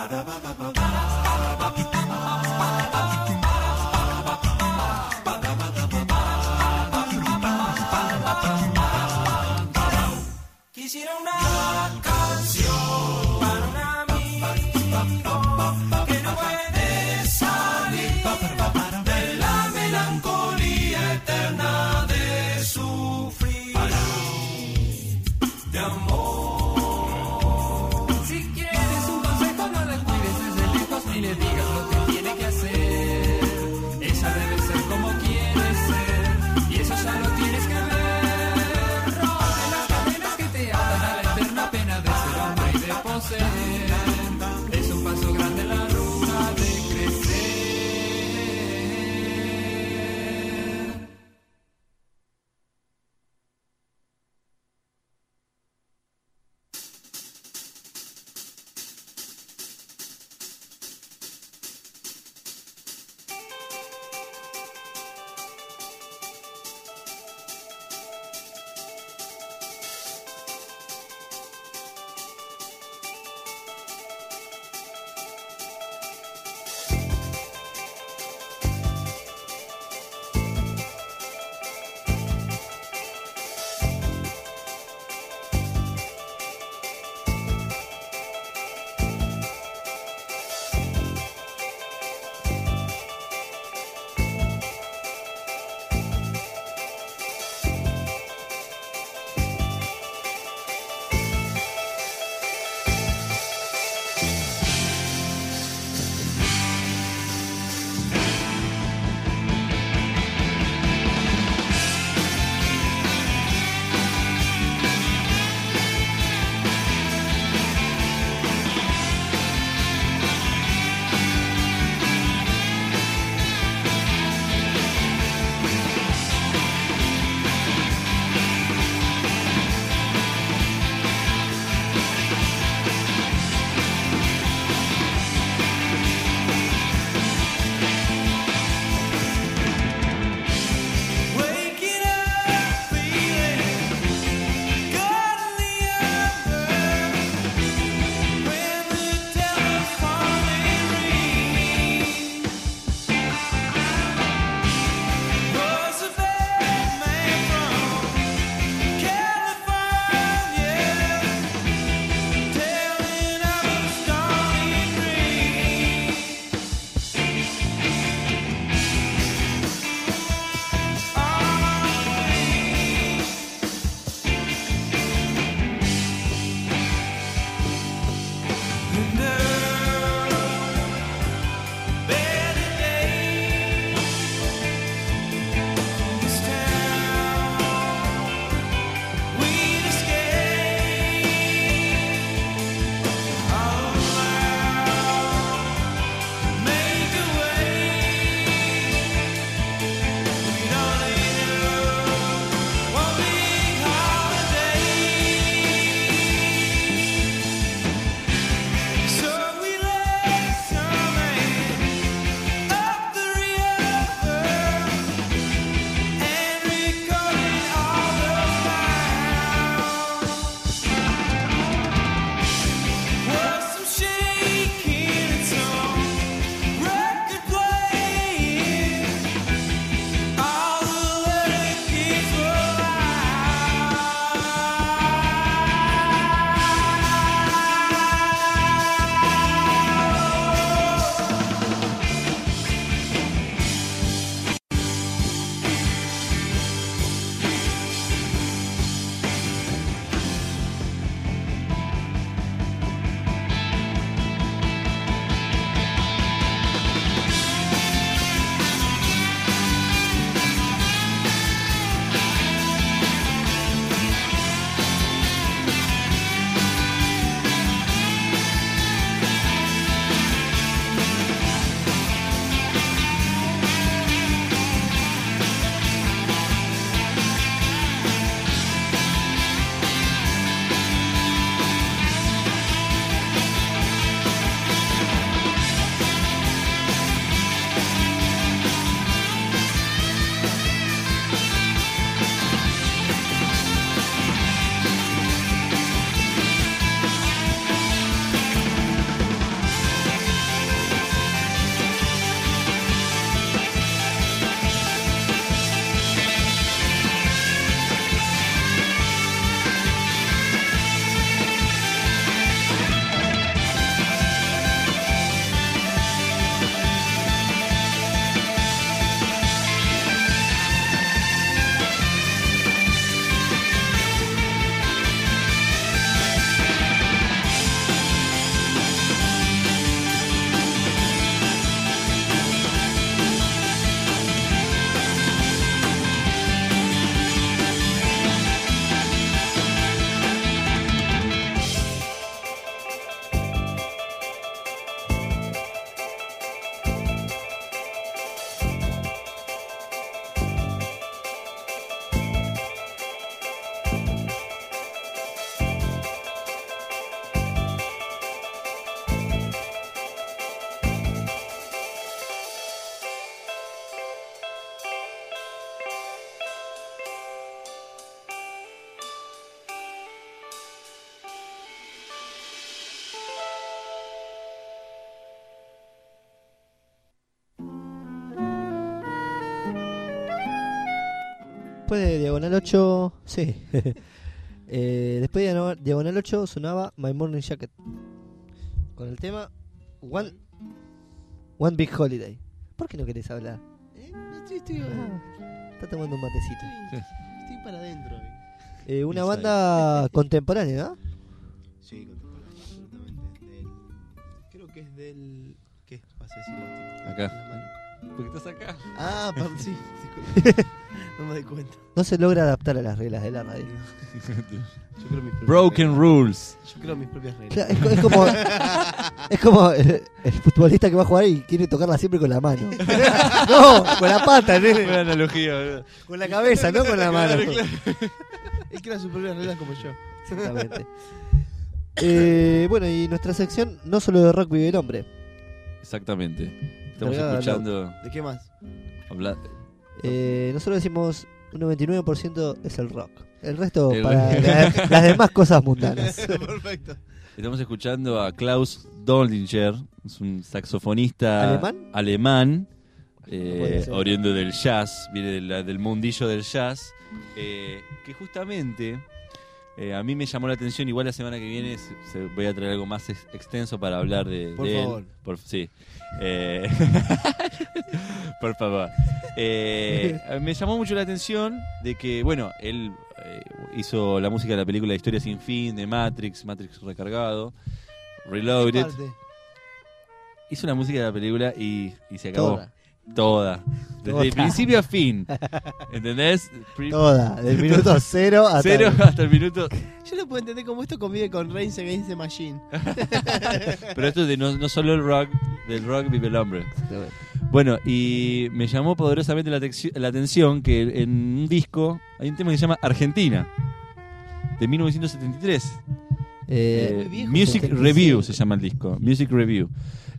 Quisiera una canción para un amigo que no puede salir de la melancolía eterna de sufrir de amor. Si quieres un consejo, no la cuides desde lejos ni le digas lo que tiene que hacer. Ella debe ser como quiere ser y eso ya lo tienes que ver. Es un paso grande en la ruta de crecer. Después de Diagonal 8, sí. Después de Diagonal 8 sonaba My Morning Jacket. Con el tema One Big Holiday. ¿Por qué no querés hablar? Está tomando un matecito. Estoy para adentro. Una banda contemporánea, ¿no? Sí, contemporáneo, absolutamente. Creo que es del... ¿Qué vas a decir, Martín? Acá. La mano. Porque estás acá. Ah, perdón, sí. Disculpe. No me doy cuenta. No se logra adaptar a las reglas de la radio. Yo creo mis propias Broken reglas. rules. Yo creo mis propias reglas. Claro, es como el futbolista que va a jugar y quiere tocarla siempre con la mano. No, con la pata, nene. Buena analogía, boludo. Con la cabeza, no con la mano. Él crea sus propias reglas como yo. Exactamente. Bueno, y nuestra sección no solo de rock vive el hombre. Exactamente. Estamos Cargada, escuchando ¿De qué más? hablar. Nosotros decimos un 99% es el rock. El resto El para resto. las demás cosas mundanas. Perfecto. Estamos escuchando a Klaus Doldinger, es un saxofonista ¿Alemán? Podría ser. oriundo del jazz, viene del mundillo del jazz, que justamente a mí me llamó la atención. Igual la semana que viene voy a traer algo más extenso para hablar de Por de favor. él. Sí. Por favor. Me llamó mucho la atención de que, bueno, él hizo la música de la película Historia sin fin, de Matrix recargado, Reloaded. Parte. Hizo la música de la película y se acabó. Toda. Toda. Desde Toda. principio a fin. ¿Entendés? Toda. Del minuto 0 hasta Cero hasta el minuto. Yo no puedo entender cómo esto convive con Reigns Against the Machine. Pero esto es de no solo el rock, del rock vive el hombre. Bueno, y me llamó poderosamente la atención que en un disco hay un tema que se llama Argentina, de 1973. muy viejo, Music 75. Review se llama el disco. Music Review.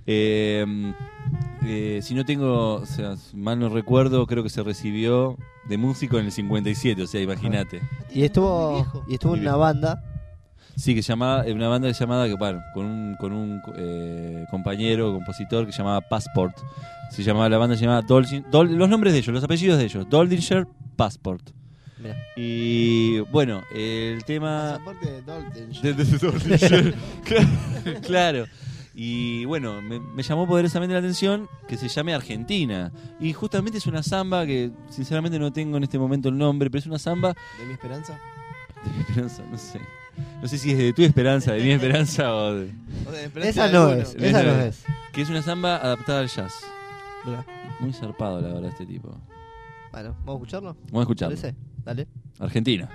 Si no tengo, o sea, mal no recuerdo, creo que se recibió de músico en el 57, o sea, imagínate. Y estuvo en una banda. Sí, que llamaba, una banda llamada, que bueno, con un compañero, compositor que se llamaba Passport. La banda se llamaba los nombres de ellos, los apellidos de ellos, Doldinger Passport. Mirá. Y bueno, el tema Pasaporte de Dalton. de Doldinger. Claro. Y bueno, me llamó poderosamente la atención que se llame Argentina. Y justamente es una samba que sinceramente no tengo en este momento el nombre, pero es una samba ¿De mi esperanza? de mi esperanza, no sé. No sé si es de tu esperanza, de mi esperanza o de... ¿O de esperanza Esa de no alguno? es. Esa no es. Que es una samba adaptada al jazz. Mirá. Muy zarpado, la verdad, este tipo. Bueno, ¿vamos a escucharlo? Vamos a escucharlo. ¿Parece? Dale. Argentina.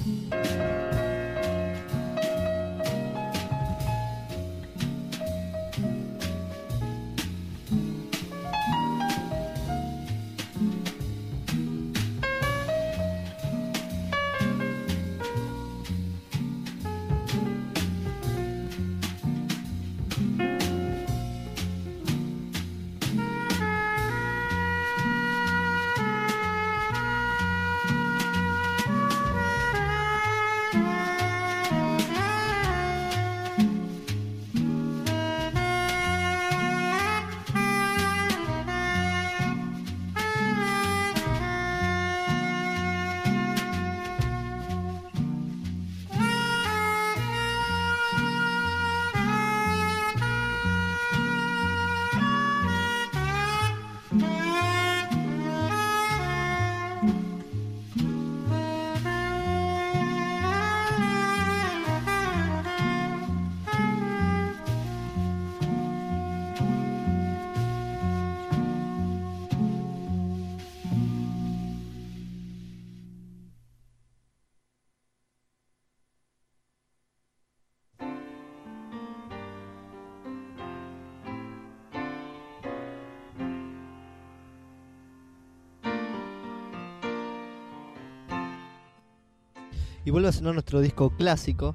Y vuelve a sonar nuestro disco clásico,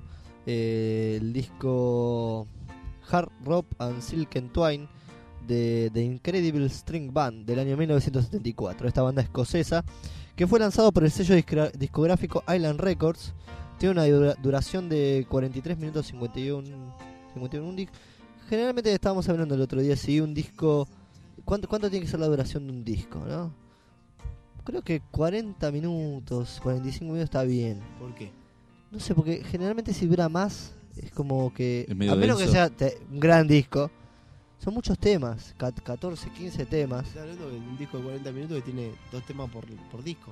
el disco Hard Rope and Silk and Twine de The Incredible String Band del año 1974. Esta banda escocesa que fue lanzado por el sello discográfico Island Records. Tiene una duración de 43 minutos 51 un disco. Generalmente estábamos hablando el otro día si un disco... ¿Cuánto tiene que ser la duración de un disco, no? Creo que 40 minutos, 45 minutos está bien. ¿Por qué? No sé, porque generalmente si dura más es como que... Es medio A menos que denso. sea un gran disco. Son muchos temas, 14, 15 temas. Estás hablando de un disco de 40 minutos que tiene 2 temas por disco.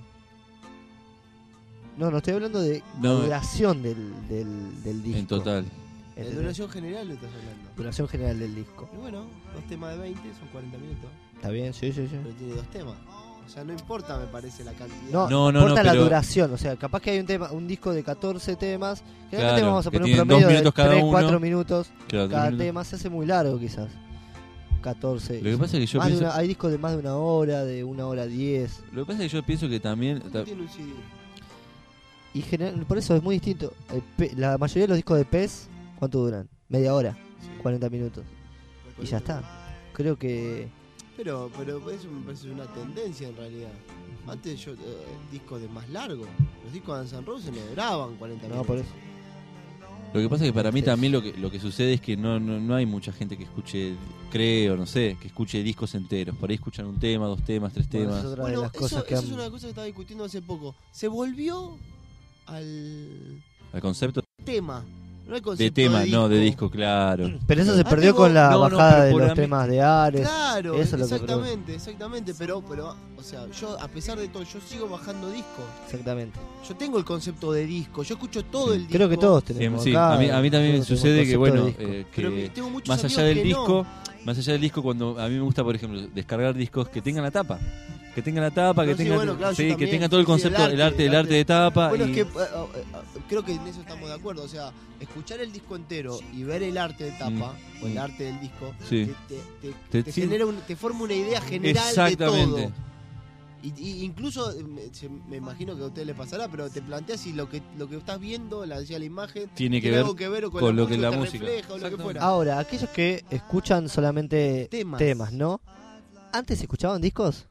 No estoy hablando de No. la duración del disco. En total. La ¿Entendés? duración general le estás hablando. Duración general del disco. Y bueno, 2 temas de 20 son 40 minutos. ¿Está bien? Sí. Pero tiene 2 temas. O sea, no importa, me parece, la cantidad. No No, importa la pero- duración. O sea, capaz que hay un disco de 14 temas. Generalmente Claro, vamos a que poner un tienen promedio 2 minutos de cada 3, uno. 4 minutos Claro, cada 3 minutos. tema. Se hace muy largo quizás. 14. Lo que pasa es que yo Más de pienso, hay discos de más de 1 hora, de 1 hora 10. lo que pasa es que yo pienso que también ¿Cuánto tiene un CD? Y por eso es muy distinto. La mayoría de los discos de PES, ¿cuánto duran? Media hora, Sí. 40 minutos. Y ya está. Creo que... Pero eso me parece una tendencia en realidad. Antes discos de más largo. Los discos de Guns N' Roses no duraban 40 minutos. No, por eso. lo que pasa es que para mí Sí. también lo que sucede es que no hay mucha gente que escuche, creo, no sé, que escuche discos enteros. Por ahí escuchan un tema, 2 temas, 3 Bueno, temas. eso es otra de Bueno, las cosas eso que es han... una cosa que estaba discutiendo hace poco. Se volvió al El concepto tema. No al concepto de tema, de no de disco, claro. Pero eso se Antes perdió vos- con la No, bajada pero de por los a mí- temas de Ares. Claro, Eso es lo que exactamente. Pero, o sea, yo a pesar de todo, yo sigo bajando discos. Exactamente. Yo tengo el concepto de disco, yo escucho todo Sí. el disco. Creo que todos Sí, tenemos. sí, acá, a mí también todos me tenemos sucede que, concepto bueno, de disco. Pero tengo muchos más allá amigos del que disco, más allá del disco, cuando a mí me gusta, por ejemplo, descargar discos que tengan la tapa. Que tengan la tapa, No, que sí, tengan, bueno, claro, yo sí, que también, tengan todo el sí, sí, concepto, el arte de tapa. Bueno, y- es que creo que en eso estamos de acuerdo. O sea, escuchar el disco entero y ver el arte de tapa o el arte del disco Sí. te Sí. genera te forma una idea general Exactamente. de todo. Y incluso me imagino que a usted le pasará, pero te planteas si lo que estás viendo, la imagen, Tiene que ver algo que ver con lo que la te música. refleja o lo que Exactamente. fuera. Ahora, aquellos que escuchan solamente Temas. ¿no? ¿Antes escuchaban discos?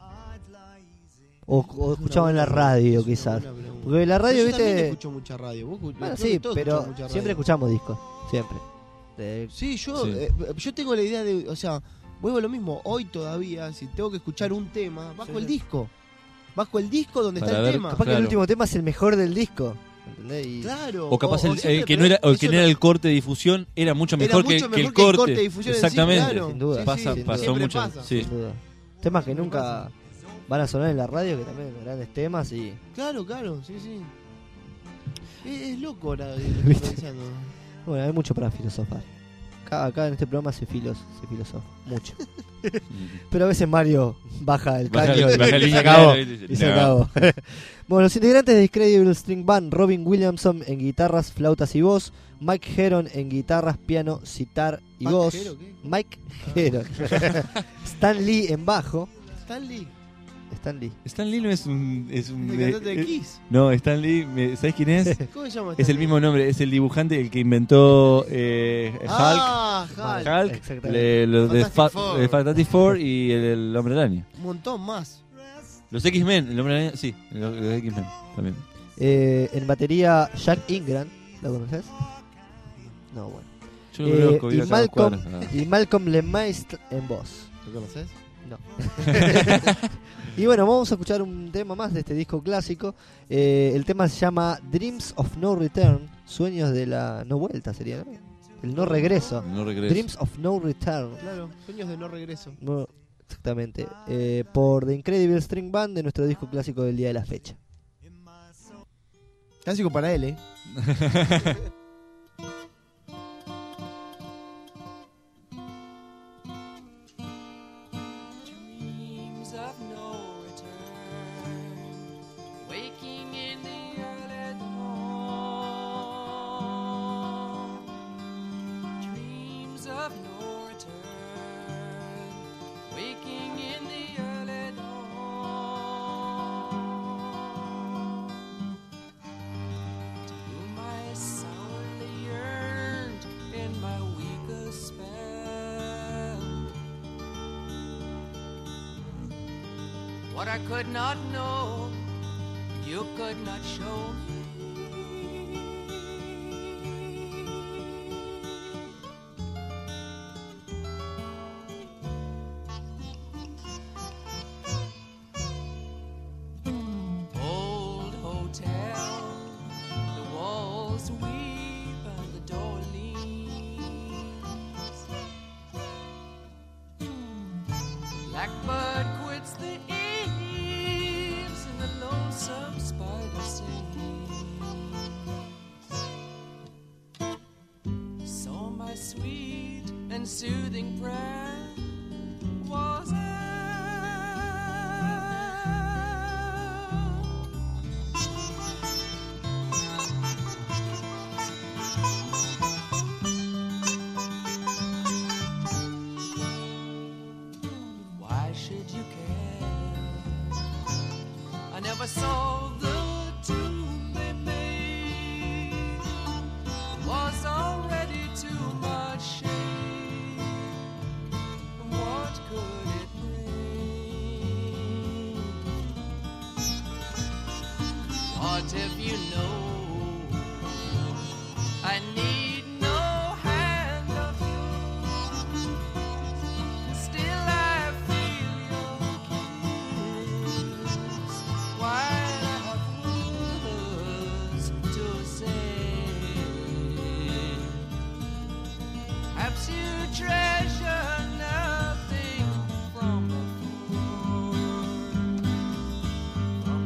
O escuchaban en la Es una buena radio, pregunta, quizás. es una buena pregunta. Porque la radio, Pero yo también viste... escucho mucha radio. Vos, Bueno, creo sí, que todos pero escuchamos mucha radio. siempre escuchamos discos. Siempre. Sí, yo, Sí. yo tengo la idea de, o sea, vuelvo a lo mismo, hoy todavía, si tengo que escuchar un tema, bajo Sí, el sí. disco. Bajo el disco donde Para está el ver, tema. Capaz que Claro. el último tema es el mejor del disco. ¿Entendés? Y... Claro. O capaz siempre, que pero no era, o eso que no era el corte de difusión, era mucho era mejor, mucho que el mejor corte. de difusión en sí, Exactamente. claro. Sin duda. Sí, Pasa, sí, pasó siempre mucho. pasa. Sí. Sin duda. Temas que Siempre nunca pasa. van a sonar en la radio, que también son grandes temas y... Claro, sí. Es loco ahora lo que ¿Viste? estoy pensando. Bueno, hay mucho para filosofar. acá en este programa se filosofa mucho. Pero a veces Mario baja el Baja caño el- baja el y se línea, acabó. claro, y dice, Y se "No". acabó. Bueno, los integrantes de Incredible String Band: Robin Williamson en guitarras, flautas y voz, Mike Heron en guitarras, piano, sitar y ¿Mike voz, Heron qué? Mike Heron, Stan Lee en bajo, Stan Lee, Stan Lee. Stan Lee no es un... el cantante de Kiss. No, Stan Lee, ¿sabes quién es? ¿Cómo se llama? Es Stan el Lee? mismo nombre, es el dibujante, el que inventó Hulk. Ah, Hulk. Hulk, Exactamente. lo de Fantastic Four. de Fantastic Four y el Hombre Araña. Un montón más. Los X-Men, el Hombre Araña, sí, los X-Men también. En batería, Jack Ingram, ¿lo conoces? No, bueno. Yo lo conozco, y, vivo acá a dos Malcolm, cuadras. y Malcolm Lemaistre en voz. ¿Lo conoces? No. Y bueno, vamos a escuchar un tema más de este disco clásico. El tema se llama Dreams of No Return, sueños de la no vuelta sería, ¿no? El no regreso. No regreso. Dreams of No Return. Claro, sueños de no regreso. No, exactamente. Por The Incredible String Band de nuestro disco clásico del día de la fecha. Clásico para él, Dreams of no return, waking in the early dawn. Dreams of no return, waking in the early dawn. To whom I sourly yearned in my weakest spell. What I could not know, you could not show me. Old hotel, the walls weep and the door leans. Blackbird quits the eaves and the lonesome spider sings. So my sweet and soothing prayer was out. Why should you care? I never saw the tomb they made. It was already too much shame. What could it bring? What if you know I need no hand of yours? Still I feel your kiss. Why I have words to say? Perhaps you treasure nothing from before. From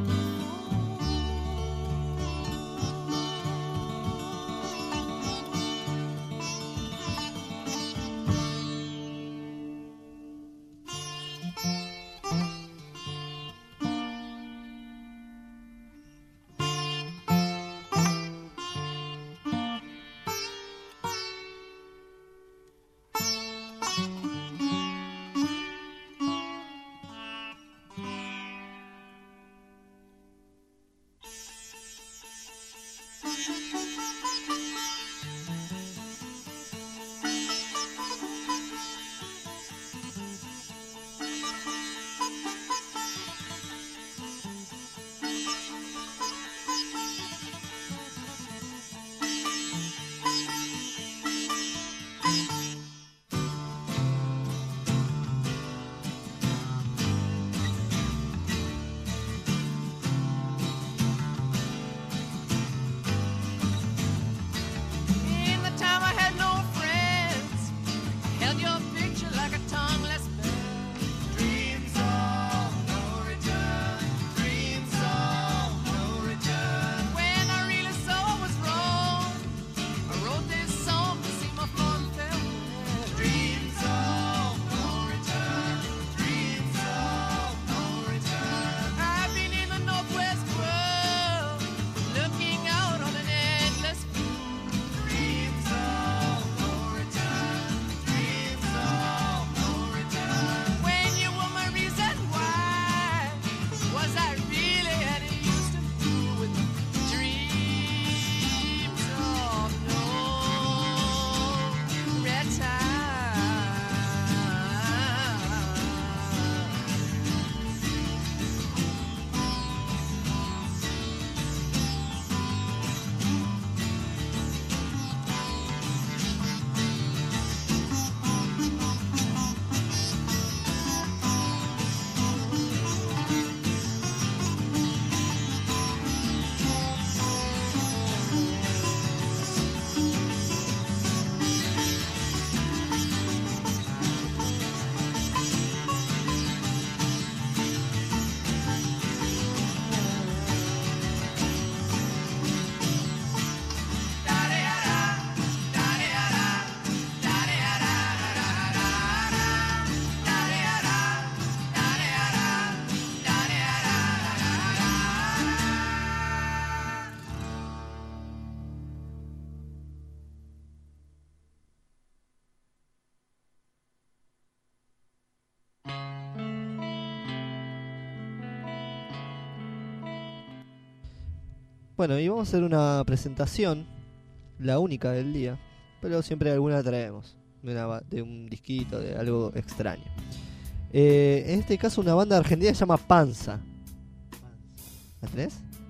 Bueno, y vamos a hacer una presentación, la única del día, pero siempre alguna traemos, de un disquito, de algo extraño. En este caso una banda argentina se llama Panza. ¿La tenés?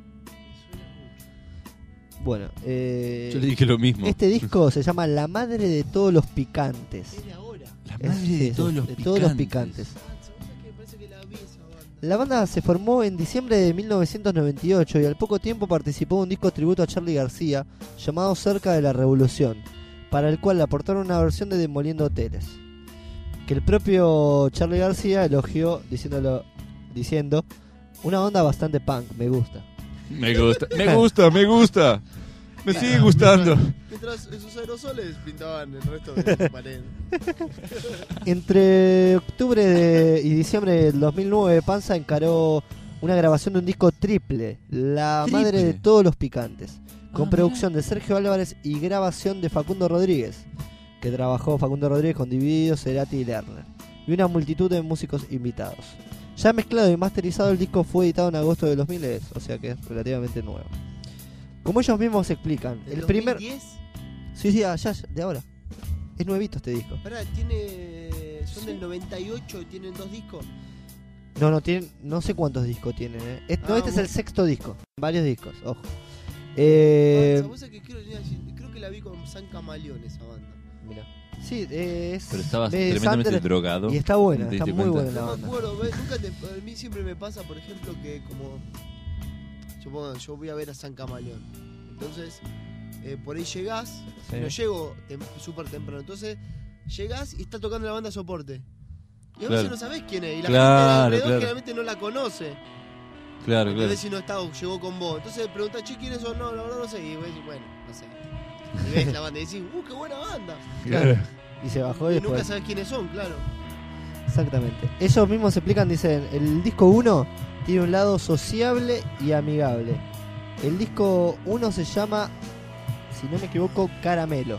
Bueno, Yo le dije lo mismo. este disco se llama La Madre de Todos los Picantes. Es de ahora. La madre de todos los picantes. todos los picantes. Me parece que la vi esa banda. La banda se formó en diciembre de 1998 y al poco tiempo participó en un disco tributo a Charly García llamado Cerca de la Revolución, para el cual le aportaron una versión de Demoliendo Hoteles, que el propio Charly García elogió diciendo una onda bastante punk, me gusta. Me gusta. Me sigue gustando. Mientras esos aerosoles pintaban el resto de la pared. Entre octubre y diciembre del 2009, Panza encaró una grabación de un disco triple, La Madre de Todos los Picantes, con producción de Sergio Álvarez y grabación de Facundo Rodríguez, que trabajó Facundo Rodríguez con Divididos, Cerati y Lerner, y una multitud de músicos invitados. Ya mezclado y masterizado, el disco fue editado en agosto de 2010, o sea que es relativamente nuevo. Como ellos mismos explican, ¿Del el primer... 2010? Sí, ya, de ahora. Es nuevito este disco. Pará, son del 98 y tienen 2 discos. No, tienen, no sé cuántos discos tienen. Este es el bueno. 6º disco. Varios discos, ojo. ¿Sabes que creo que la vi con San Camaleón esa banda? Mirá. Sí, es... Pero estabas de tremendamente Sander, drogado. y está buena, ¿Te está diste muy cuenta? buena la No me banda. acuerdo, ¿ves? A mí siempre me pasa, por ejemplo, que como... Yo voy a ver a San Camaleón. Entonces, por ahí llegás, Sí. no llego súper temprano. Entonces, llegás y está tocando la banda soporte. Y a Claro. veces no sabés quién es. Y la Claro, gente alrededor claro. generalmente no la conoce. Claro, A claro. ver si no está o llegó con vos. Entonces preguntás, che, ¿quiénes son? No, la verdad no sé. Y vos decís, bueno, no sé. Y ves la banda y decís, qué buena banda. Claro. Y se bajó y Y nunca después. sabes quiénes son, claro. Exactamente. Ellos mismos se explican, dicen, el disco 1 tiene un lado sociable y amigable. El disco 1 se llama, si no me equivoco, Caramelo. O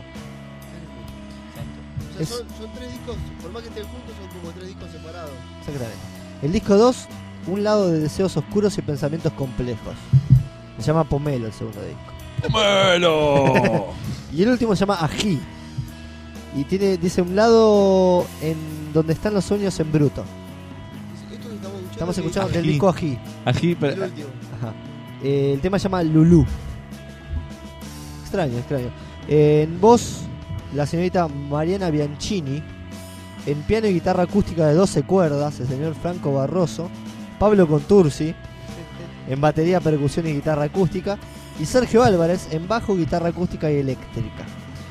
sea, Es- son 3 discos, por más que estén juntos, son como 3 discos separados. Exactamente. El disco 2, un lado de deseos oscuros y pensamientos complejos. Se llama Pomelo el segundo disco. ¡Pomelo! Y el último se llama Ají. Y dice un lado en donde están los sueños en bruto. Esto que estamos Estamos escuchando que- del Ají. disco Ají. Ají, el pero... último. Ajá. El tema se llama Lulú. Extraño. En voz, la señorita Mariana Bianchini. En piano y guitarra acústica de 12 cuerdas, el señor Franco Barroso. Pablo Contursi. En batería, percusión y guitarra acústica. Y Sergio Álvarez en bajo, guitarra acústica y eléctrica.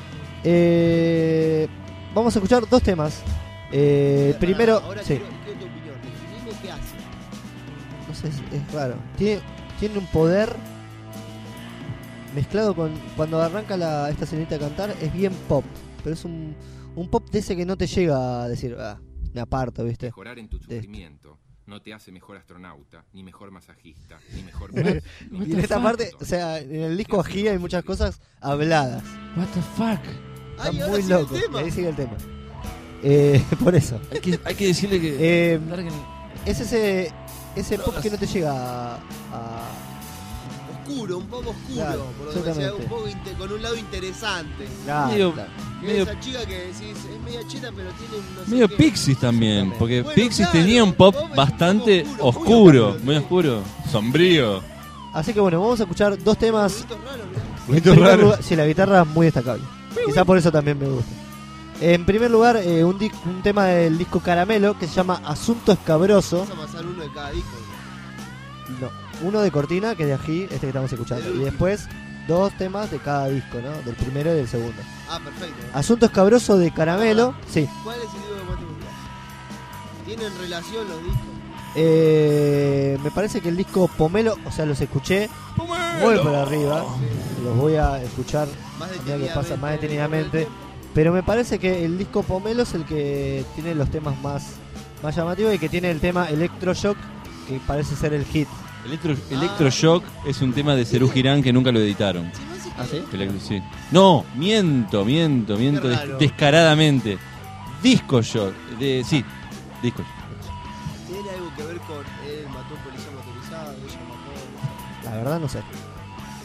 Vamos a escuchar 2 temas. Primero, Ahora sí, quiero tu opinión. Dime qué hace. no sé, es raro. Tiene un poder mezclado con... Cuando arranca esta señorita a cantar, es bien pop. Pero es un pop de ese que no te llega a decir, me aparto, ¿viste? Mejorar en tu De- sufrimiento no te hace mejor astronauta, ni mejor masajista, ni mejor... Y en esta parte, o sea, en el disco Ají hay muchas cosas habladas. What the fuck? Está Ay, ahora muy sigue el loco. Y tema. ahí sigue el tema. Por eso. Hay que decirle que... Eh, es ese pop que no te llega a Oscuro, un poco oscuro. Claro, por lo que sea, exactamente. un poco con un lado interesante. Claro, Medio- claro. Que Medio- esa chica que decís, es media cheta, pero tiene un no sé Medio qué. Pixies también, Exactamente. porque Bueno, Pixies claro, tenía un pop un pop bastante oscuro, oscuro, muy muy oscuro, sombrío. Así que bueno, vamos a escuchar 2 temas. Ruiditos raros, mirá. En primer lugar, sí, la guitarra es muy destacable. Quizá por eso también me gusta. En primer lugar, un tema del disco Caramelo que se llama Asunto Escabroso. Vamos a pasar uno de cada disco. No, uno de Cortina, que es de Ají, este que estamos escuchando. El Y último. después 2 temas de cada disco, ¿no? Del primero y del segundo. Ah, perfecto. Asunto Escabroso de Caramelo, sí. ¿Cuál es el disco que más te gusta? ¿Tienen relación los discos? Me parece que el disco Pomelo, o sea, los escuché muy por arriba. Los voy a escuchar Más a medida que pasa más detenidamente. detenidamente. Pero me parece que el disco Pomelo es el que tiene los temas más llamativos y que tiene el tema Electroshock, que parece ser el hit. Electroshock es un tema de Serú Girán que nunca lo editaron. Sí, no sé ¿Ah, sí? Sí. No, miento, Qué raro. descaradamente. Disco Shock, sí, Disco Shock. ¿Tiene algo que ver con él mató a un policía motorizado, ella mató? La verdad no sé.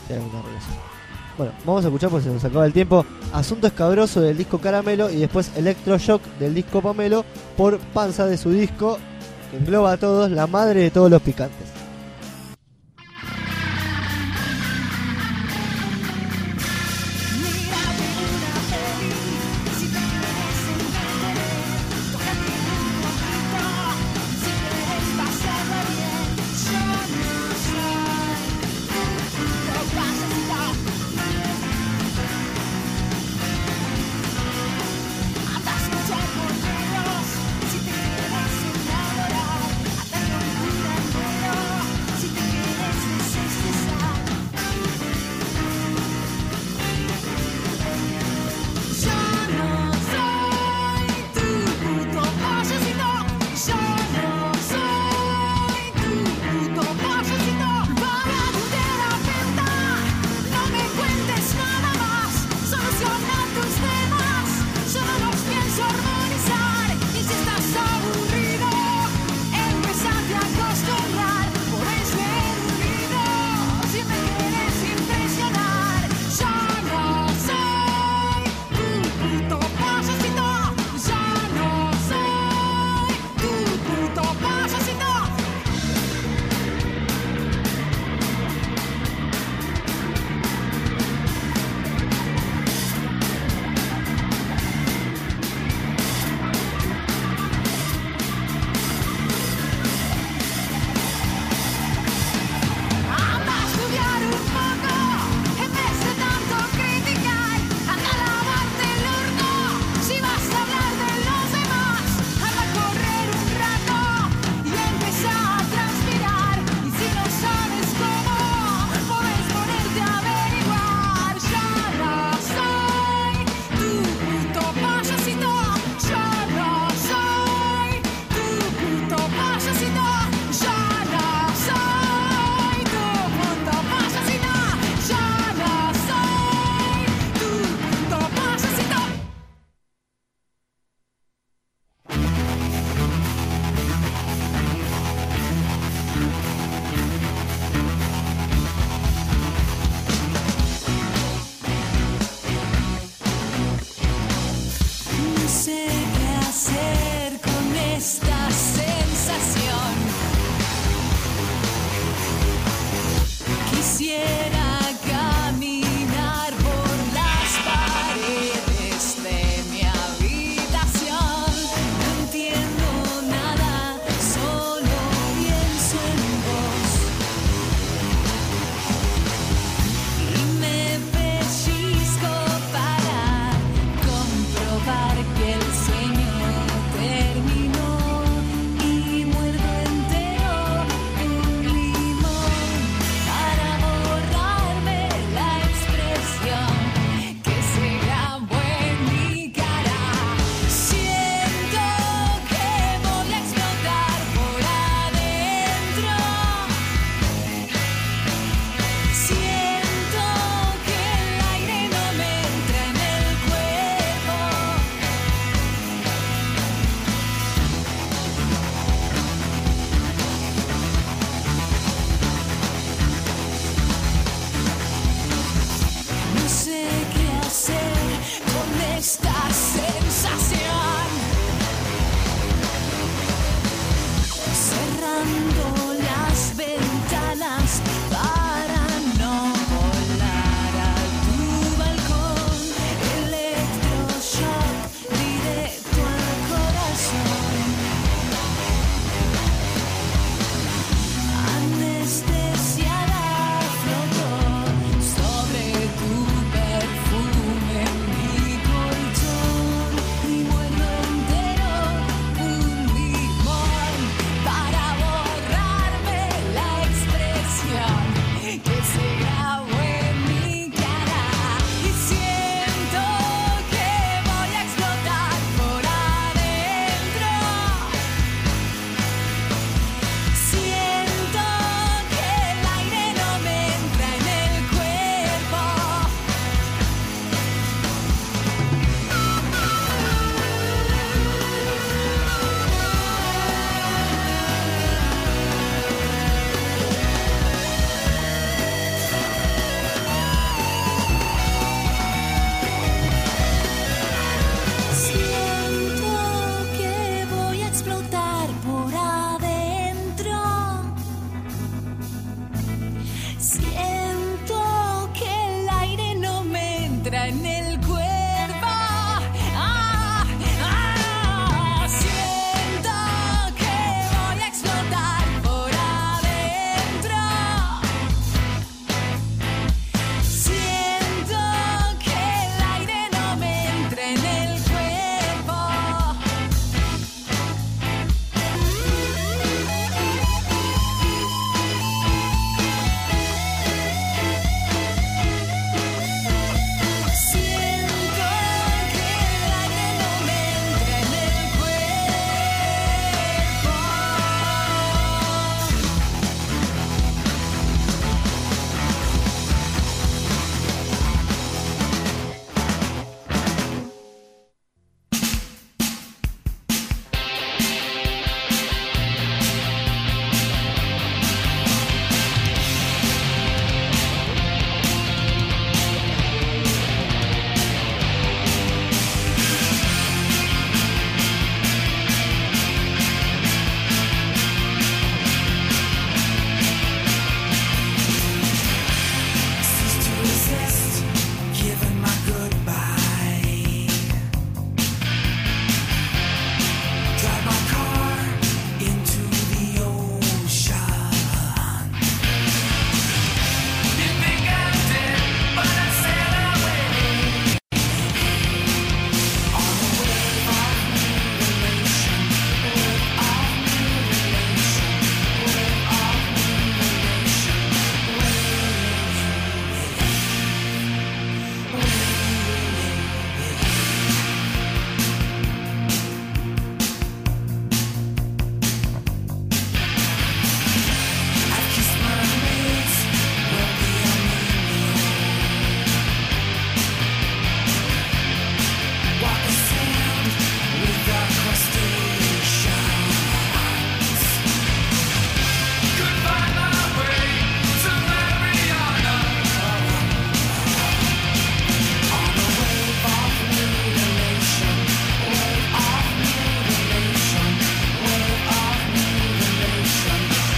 tienen una relación. Bueno, vamos a escuchar porque se nos acaba el tiempo. Asunto Escabroso del disco Caramelo y después Electroshock del disco Pomelo por Panza de su disco que engloba a todos, la madre de todos los picantes. Si te quieres enamorar, hasta con un entra en el cuerpo. Siento que voy a explotar por adentro. Siento que el aire no me entra en el cuerpo. Siento que el aire no me entra en el cuerpo. Cease to resist, giving my goodbye. Drive my car into the ocean. You think I'm dead, but I sail away. On a wave of mutilation, wave of mutilation, wave of mutilation, I've kissed mermaids, will be a walk the sand with the crustaceans. Could find my way to Mariana. On a wave of mutilation, wave of mutilation, wave of mutilation,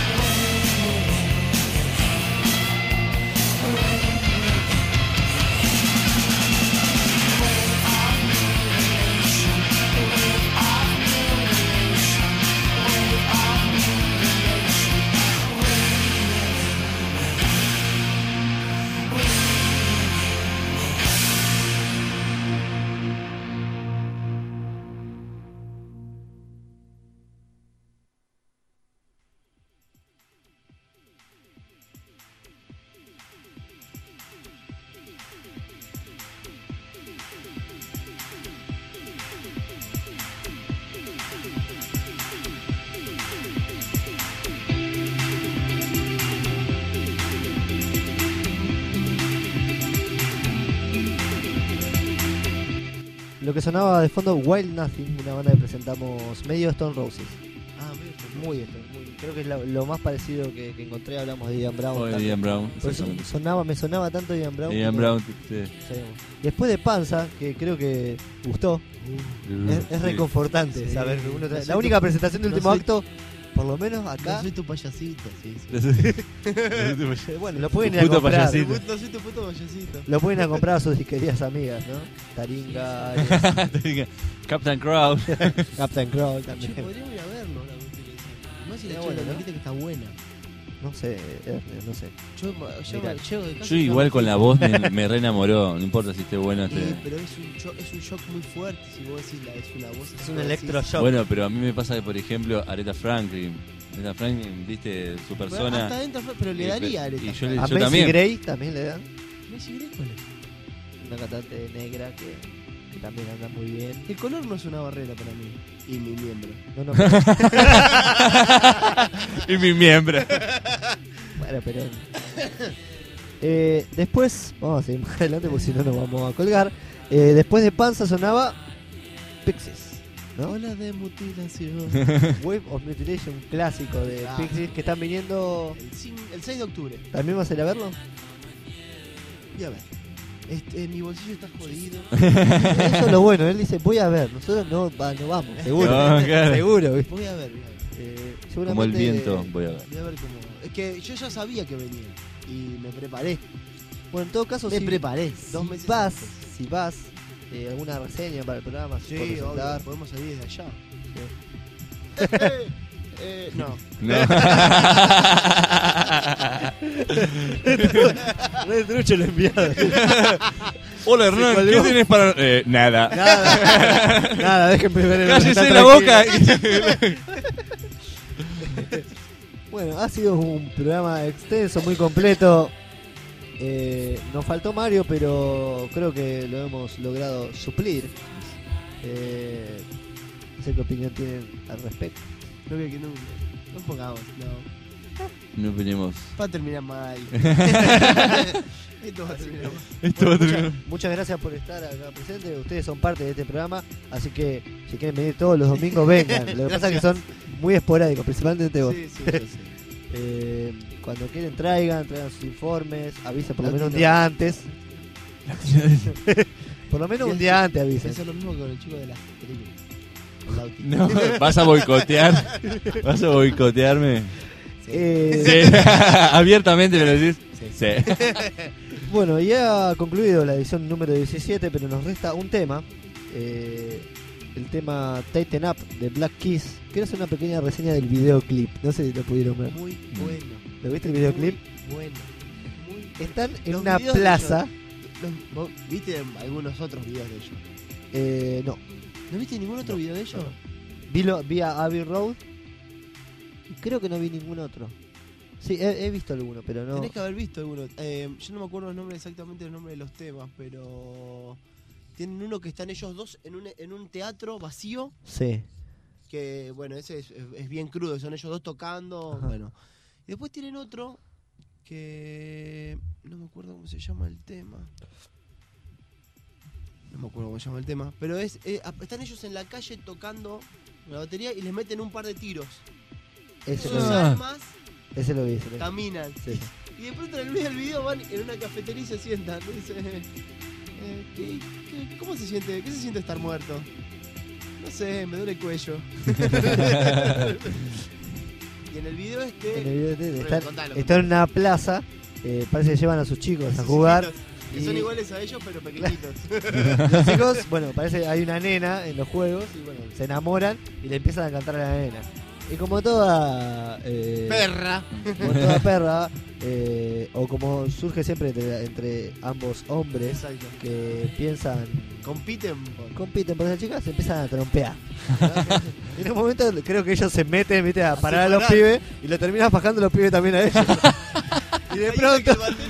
Lo que sonaba de fondo, Wild Nothing, una banda que presentamos medio Stone Roses. Ah, mira, Muy Stone, creo que es lo más parecido que encontré. Hablamos de Ian Brown. Oh, tanto. Ian Brown. Por eso me sonaba tanto Ian Brown. Ian que Brown, sí. sabíamos. Después de Panza, que creo que gustó, es reconfortante, Sí. ¿sabes? No soy La única tu- presentación del no último soy- acto, por lo menos acá. No soy tu payasito, sí. Bueno, lo pueden Tu ir a puto comprar. payasito. No soy tu puto payasito. Lo pueden ir a comprar a sus disquerías amigas, ¿no? Taringa, Captain Crowd. Captain Crow Che, también. podríamos ir a verlo, la música. Más si la Está chica bueno, me ¿no? dijiste que está buena. No sé, no sé. Yo Mirá. llego de casa Yo y igual no- con la voz me re enamoró. No importa si esté bueno. Pero es un shock muy fuerte si vos decís es una voz. Es un electroshock. Bueno, pero a mí me pasa que, por ejemplo, Aretha Franklin, viste, su persona. Hasta adentro, pero le daría a Aretha y yo Franklin. le- A yo Macy también. Gray también le dan. Macy Gray, ¿cuál es? Una cantante negra que también anda muy bien. El color no es una barrera para mí. Y mi miembro. No, no, Y mi miembro. bueno, pero. Después, vamos a seguir más adelante porque si no nos vamos a colgar. Después de Panza sonaba Pixies, ¿no? Ola de mutilación. Wave of Mutilation, un clásico de Ah. Pixies que están viniendo. El 6 de octubre. ¿También vas a ir a verlo? Voy a ver. Mi bolsillo está jodido. Eso es lo bueno, él dice, voy a ver. Nosotros no vamos, seguro. No, claro. Seguro, ¿viste? Voy a ver. Seguramente, Como el viento, voy a ver. Voy a ver cómo. Es que yo ya sabía que venía. Y me preparé. Bueno, en todo caso, Me si, preparé. si 2 meses vas, antes. si vas, alguna reseña para el programa, si puedes Sí, obvio, presentar. podemos salir desde allá. No. Re trucho el enviado. Hola Hernán, ¿qué tienes para...? Nada. Nada, déjenme ver el ¡Cállese está la boca! Bueno, ha sido un programa extenso, muy completo. Nos faltó Mario, pero creo que lo hemos logrado suplir. No sé qué opinión tienen al respecto. Creo que no pongamos, no. No opinemos. Va a terminar mal. Esto va a terminar mal. Esto va a terminar. Muchas gracias por estar acá presentes. Ustedes son parte de este programa, así que si quieren venir todos los domingos, vengan. Lo que pasa es que son muy esporádicos, principalmente vos. Sí, yo sé. Cuando quieren traigan sus informes, avisen por lo menos un día antes. Por lo menos un día antes avisen. Eso es lo mismo que con el chico de las películas. El Lauti. No, ¿vas a boicotear? ¿Vas a boicotearme? Sí. Abiertamente me lo decís. Sí. Bueno, ya ha concluido la edición número 17, pero nos resta un tema. El tema Tighten Up de Black Keys. Quiero hacer una pequeña reseña del videoclip. No sé si lo pudieron ver. Muy bueno. ¿Lo viste el videoclip? Muy bueno. Muy... Están en Los una videos de plaza. ¿Vos viste algunos otros videos de ellos? No. ¿No viste ningún otro video de ellos? Vi a Abbey Road. Y creo que no vi ningún otro. Sí, he visto alguno, pero no. Tenés que haber visto alguno. Yo no me acuerdo exactamente el nombre de los temas, pero tienen uno que están ellos dos en un teatro vacío. Sí. Que bueno, ese es bien crudo, son ellos dos tocando. Ajá. Bueno. Y después tienen otro que no me acuerdo cómo se llama el tema. No me acuerdo cómo se llama el tema, pero están ellos en la calle tocando la batería y les meten un par de tiros. Ese Sus lo vi. almas Ese lo vi. caminan. Sí. Y de pronto en el medio del video van en una cafetería y se sientan. Y dice, ¿cómo se siente? ¿Qué se siente estar muerto? No sé, me duele el cuello. Y en el video En el video Contalo. están en una plaza. Parece que llevan a sus chicos a jugar. Que son iguales a ellos, pero pequeñitos. Los chicos, bueno, parece que hay una nena en los juegos y bueno, se enamoran y le empiezan a cantar a la nena. Y como toda Perra. como toda perra, o como surge siempre entre ambos hombres Exacto. que piensan, Compiten por esas chicas, se empiezan a trompear. Y en un momento creo que ellos se meten, ¿viste? A parar a los separar. pibes y lo terminan bajando los pibes también a ellos. Y de pronto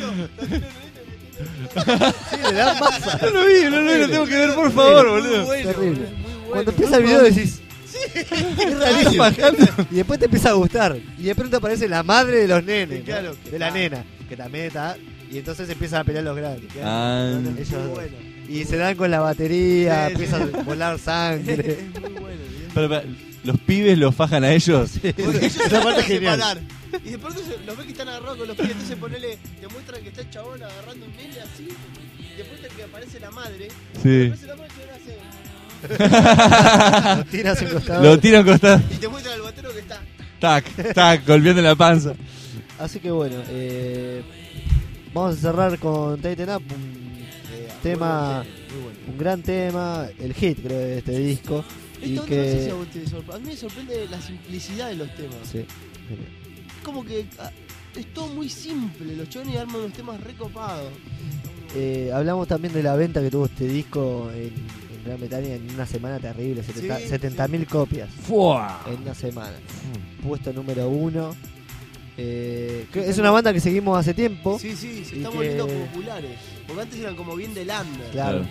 sí, le dan masa. No lo vi, lo tengo que ver, por favor, boludo. Terrible. Cuando empieza el video decís, es rarísimo. Y después te empieza a gustar. Y de pronto aparece la madre de los nenes, ¿no? Claro, de la nena, que también está. Y entonces empiezan a pelear los grandes. Ah. Ellos muy dos. bueno. Y se dan con la batería, Sí, empiezan a volar sangre. Es muy bueno. Pero, los pibes los fajan a ellos. Porque ellos Esa parte es genial. separar. Y de pronto los ves que están agarrados con los pies. Entonces te muestran que está el chabón agarrando un nene así. Y después que aparece la madre. Sí. Aparece la madre que hace. Lo tiras en costado. Lo tiran a costar. Y te muestran al batero que está. Tac, golpeando la panza. Así que bueno, vamos a cerrar con Tighten Up, un tema, Muy bueno. un gran tema, el hit creo de este disco. Y Esto no sé si que... a vos te sorprende. A mí me sorprende la simplicidad de los temas. Sí. Es como que es todo muy simple. Los chavales arman unos temas recopados. Hablamos también de la venta que tuvo este disco en Gran Bretaña en una semana terrible, 70.000 copias en una semana. Puesto número 1. Es una banda que seguimos hace tiempo. Sí, se Y están que- volviendo populares. Porque antes eran como bien del under. Claro.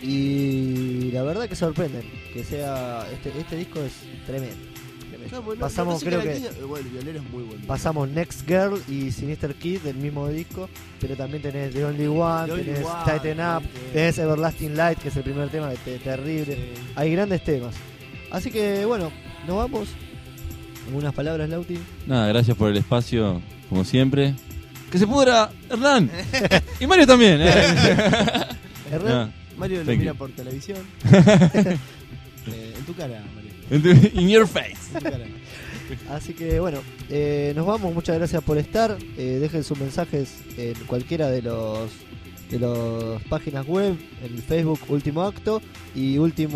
Y la verdad que sorprenden. Que sea. Este disco es tremendo. Claro, porque Pasamos, no se creo que. caracteriza- Bueno, el violero es muy bueno. Pasamos Next Girl y Sinister Kid del mismo disco, pero también tenés The Only One, The Only tenés One, Tighten Up, tenés Everlasting Light, que es el primer tema, terrible. Hay grandes temas. Así que bueno, nos vamos. ¿Algunas palabras, Lauti? Nada, gracias por el espacio, como siempre. ¡Que se pudra, Hernán! Y Mario también. Hernán, No, Mario lo Thank mira you. por televisión. En tu cara, Mario. In your face. En tu cara. así que bueno, nos vamos. Muchas gracias por estar. Dejen sus mensajes en cualquiera de los de las páginas web, en el Facebook Último Acto y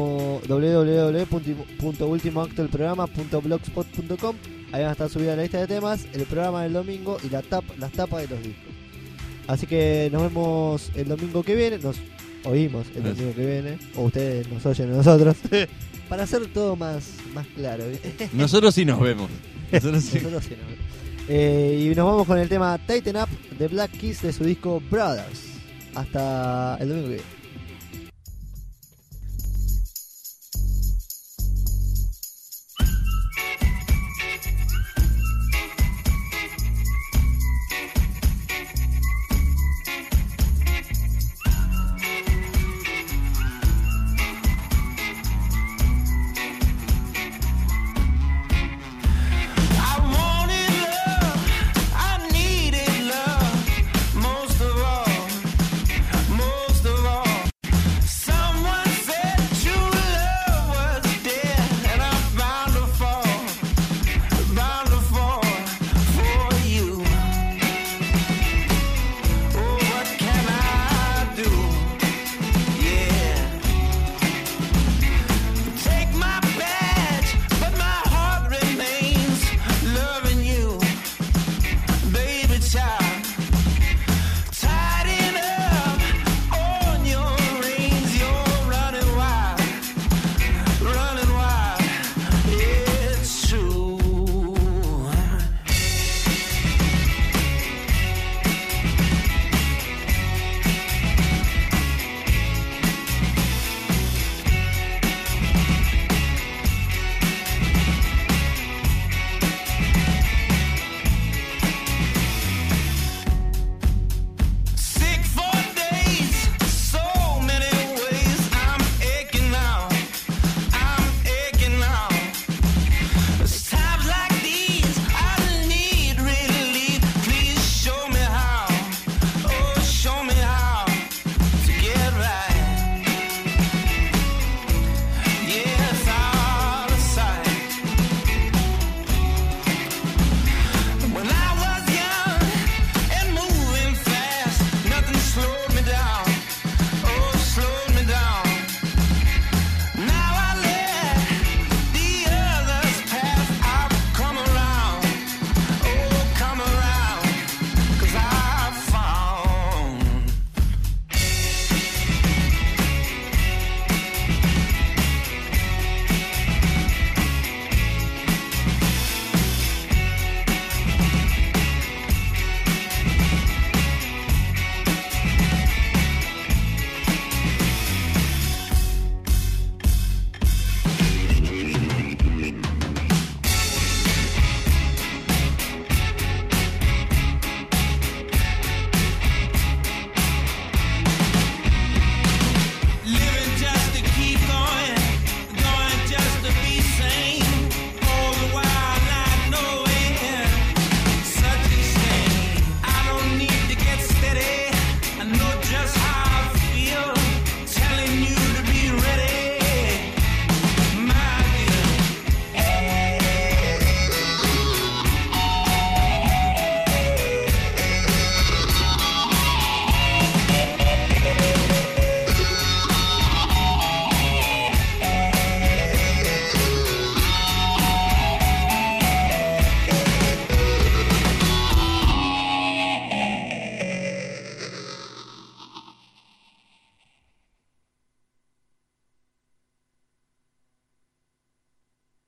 www.ultimoactoelprograma.blogspot.com. Ahí van a estar subidas la lista de temas, el programa del domingo y las tapas de los discos. Así que nos vemos el domingo que viene, nos oímos el domingo que viene, o ustedes nos oyen a nosotros, para hacer todo más claro, ¿viste? Nosotros sí nos vemos. Nosotros sí. Nosotros sí nos vemos. Y nos vamos con el tema Tighten Up de Black Keys de su disco Brothers. Hasta el domingo que viene.